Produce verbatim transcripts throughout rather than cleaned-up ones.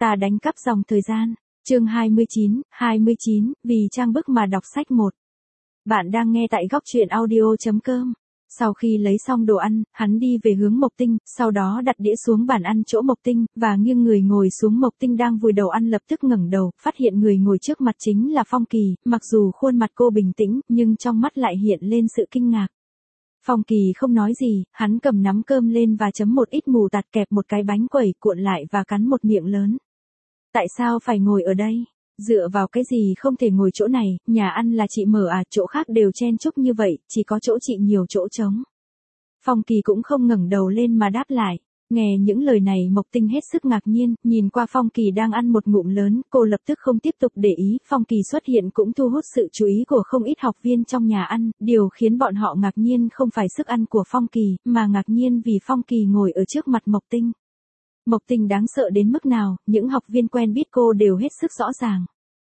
Ta đánh cắp dòng thời gian. Chương hai mươi chín, hai mươi chín, vì trang bức mà đọc sách một. Bạn đang nghe tại góc truyện audio chấm com. Sau khi lấy xong đồ ăn, hắn đi về hướng Mộc Tinh, sau đó đặt đĩa xuống bàn ăn chỗ Mộc Tinh, và nghiêng người ngồi xuống. Mộc Tinh đang vùi đầu ăn lập tức ngẩng đầu, phát hiện người ngồi trước mặt chính là Phong Kỳ, mặc dù khuôn mặt cô bình tĩnh, nhưng trong mắt lại hiện lên sự kinh ngạc. Phong Kỳ không nói gì, hắn cầm nắm cơm lên và chấm một ít mù tạt, kẹp một cái bánh quẩy, cuộn lại và cắn một miệng lớn. Tại sao phải ngồi ở đây? Dựa vào cái gì không thể ngồi chỗ này, nhà ăn là chị mở à, chỗ khác đều chen chúc như vậy, chỉ có chỗ chị nhiều chỗ trống. Phong Kỳ cũng không ngẩng đầu lên mà đáp lại. Nghe những lời này Mộc Tinh hết sức ngạc nhiên, nhìn qua Phong Kỳ đang ăn một ngụm lớn, cô lập tức không tiếp tục để ý. Phong Kỳ xuất hiện cũng thu hút sự chú ý của không ít học viên trong nhà ăn, điều khiến bọn họ ngạc nhiên không phải sức ăn của Phong Kỳ, mà ngạc nhiên vì Phong Kỳ ngồi ở trước mặt Mộc Tinh. Mộc Tinh đáng sợ đến mức nào, những học viên quen biết cô đều hết sức rõ ràng.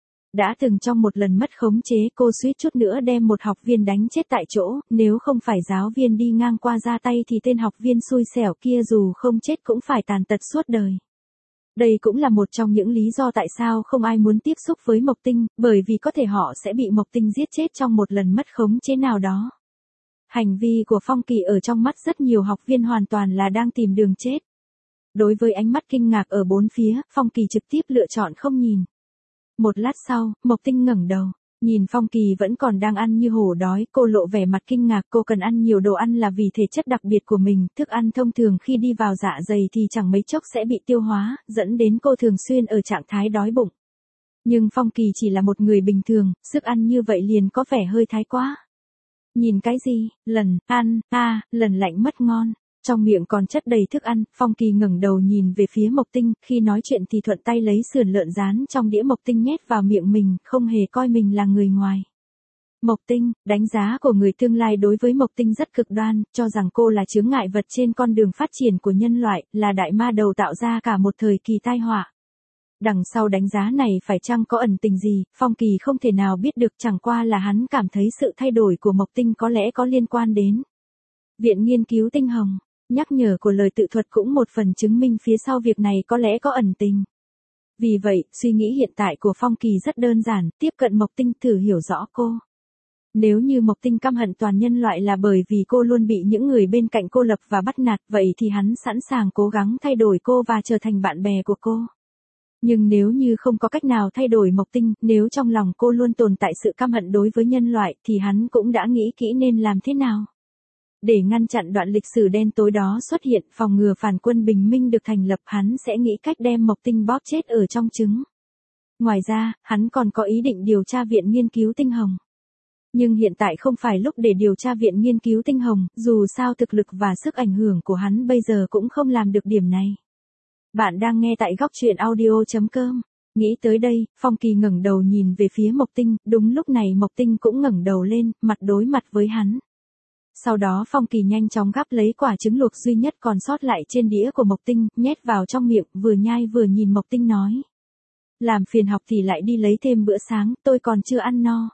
Đã từng trong một lần mất khống chế, cô suýt chút nữa đem một học viên đánh chết tại chỗ, nếu không phải giáo viên đi ngang qua ra tay thì tên học viên xui xẻo kia dù không chết cũng phải tàn tật suốt đời. Đây cũng là một trong những lý do tại sao không ai muốn tiếp xúc với Mộc Tinh, bởi vì có thể họ sẽ bị Mộc Tinh giết chết trong một lần mất khống chế nào đó. Hành vi của Phong Kỳ ở trong mắt rất nhiều học viên hoàn toàn là đang tìm đường chết. Đối với ánh mắt kinh ngạc ở bốn phía, Phong Kỳ trực tiếp lựa chọn không nhìn. Một lát sau, Mộc Tinh ngẩng đầu, nhìn Phong Kỳ vẫn còn đang ăn như hổ đói, cô lộ vẻ mặt kinh ngạc. Cô cần ăn nhiều đồ ăn là vì thể chất đặc biệt của mình, thức ăn thông thường khi đi vào dạ dày thì chẳng mấy chốc sẽ bị tiêu hóa, dẫn đến cô thường xuyên ở trạng thái đói bụng. Nhưng Phong Kỳ chỉ là một người bình thường, sức ăn như vậy liền có vẻ hơi thái quá. Nhìn cái gì, lần, ăn, a, à, lần lạnh mất ngon. Trong miệng còn chất đầy thức ăn, Phong Kỳ ngẩng đầu nhìn về phía Mộc Tinh, khi nói chuyện thì thuận tay lấy sườn lợn rán trong đĩa Mộc Tinh nhét vào miệng mình, không hề coi mình là người ngoài. Mộc Tinh, đánh giá của người tương lai đối với Mộc Tinh rất cực đoan, cho rằng cô là chướng ngại vật trên con đường phát triển của nhân loại, là đại ma đầu tạo ra cả một thời kỳ tai họa. Đằng sau đánh giá này phải chăng có ẩn tình gì, Phong Kỳ không thể nào biết được, chẳng qua là hắn cảm thấy sự thay đổi của Mộc Tinh có lẽ có liên quan đến Viện Nghiên cứu Tinh Hồng. Nhắc nhở của lời tự thuật cũng một phần chứng minh phía sau việc này có lẽ có ẩn tình. Vì vậy, suy nghĩ hiện tại của Phong Kỳ rất đơn giản, tiếp cận Mộc Tinh thử hiểu rõ cô. Nếu như Mộc Tinh căm hận toàn nhân loại là bởi vì cô luôn bị những người bên cạnh cô lập và bắt nạt, vậy thì hắn sẵn sàng cố gắng thay đổi cô và trở thành bạn bè của cô. Nhưng nếu như không có cách nào thay đổi Mộc Tinh, nếu trong lòng cô luôn tồn tại sự căm hận đối với nhân loại, thì hắn cũng đã nghĩ kỹ nên làm thế nào. Để ngăn chặn đoạn lịch sử đen tối đó xuất hiện, phòng ngừa phản quân bình minh được thành lập, hắn sẽ nghĩ cách đem Mộc Tinh bóp chết ở trong trứng. Ngoài ra, hắn còn có ý định điều tra Viện Nghiên cứu Tinh Hồng. Nhưng hiện tại không phải lúc để điều tra Viện Nghiên cứu Tinh Hồng, dù sao thực lực và sức ảnh hưởng của hắn bây giờ cũng không làm được điểm này. Bạn đang nghe tại góc truyện audio chấm com. Nghĩ tới đây, Phong Kỳ ngẩng đầu nhìn về phía Mộc Tinh, đúng lúc này Mộc Tinh cũng ngẩng đầu lên, mặt đối mặt với hắn. Sau đó Phong Kỳ nhanh chóng gắp lấy quả trứng luộc duy nhất còn sót lại trên đĩa của Mộc Tinh, nhét vào trong miệng, vừa nhai vừa nhìn Mộc Tinh nói. Làm phiền học thì lại đi lấy thêm bữa sáng, tôi còn chưa ăn no.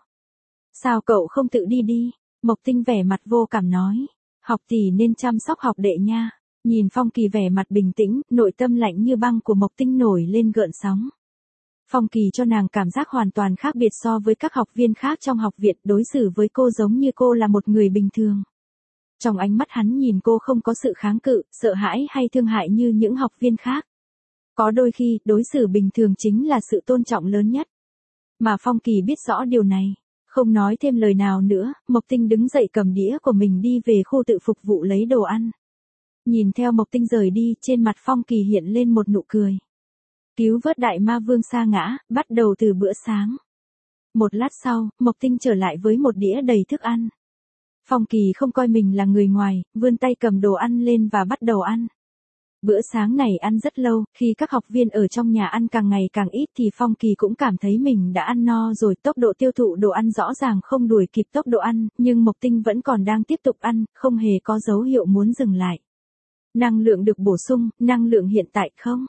Sao cậu không tự đi đi? Mộc Tinh vẻ mặt vô cảm nói. Học tỷ nên chăm sóc học đệ nha. Nhìn Phong Kỳ vẻ mặt bình tĩnh, nội tâm lạnh như băng của Mộc Tinh nổi lên gợn sóng. Phong Kỳ cho nàng cảm giác hoàn toàn khác biệt so với các học viên khác trong học viện, đối xử với cô giống như cô là một người bình thường. Trong ánh mắt hắn nhìn cô không có sự kháng cự, sợ hãi hay thương hại như những học viên khác. Có đôi khi, đối xử bình thường chính là sự tôn trọng lớn nhất. Mà Phong Kỳ biết rõ điều này. Không nói thêm lời nào nữa, Mộc Tinh đứng dậy cầm đĩa của mình đi về khu tự phục vụ lấy đồ ăn. Nhìn theo Mộc Tinh rời đi, trên mặt Phong Kỳ hiện lên một nụ cười. Cứu vớt đại ma vương sa ngã, bắt đầu từ bữa sáng. Một lát sau, Mộc Tinh trở lại với một đĩa đầy thức ăn. Phong Kỳ không coi mình là người ngoài, vươn tay cầm đồ ăn lên và bắt đầu ăn. Bữa sáng này ăn rất lâu, khi các học viên ở trong nhà ăn càng ngày càng ít thì Phong Kỳ cũng cảm thấy mình đã ăn no rồi. Tốc độ tiêu thụ đồ ăn rõ ràng không đuổi kịp tốc độ ăn, nhưng Mộc Tinh vẫn còn đang tiếp tục ăn, không hề có dấu hiệu muốn dừng lại. Năng lượng được bổ sung, năng lượng hiện tại không?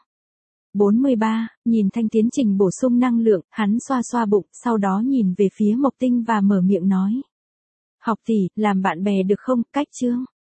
bốn mươi ba, nhìn thanh tiến trình bổ sung năng lượng, hắn xoa xoa bụng, sau đó nhìn về phía Mộc Tinh và mở miệng nói. Học tỷ, làm bạn bè được không, cách chương.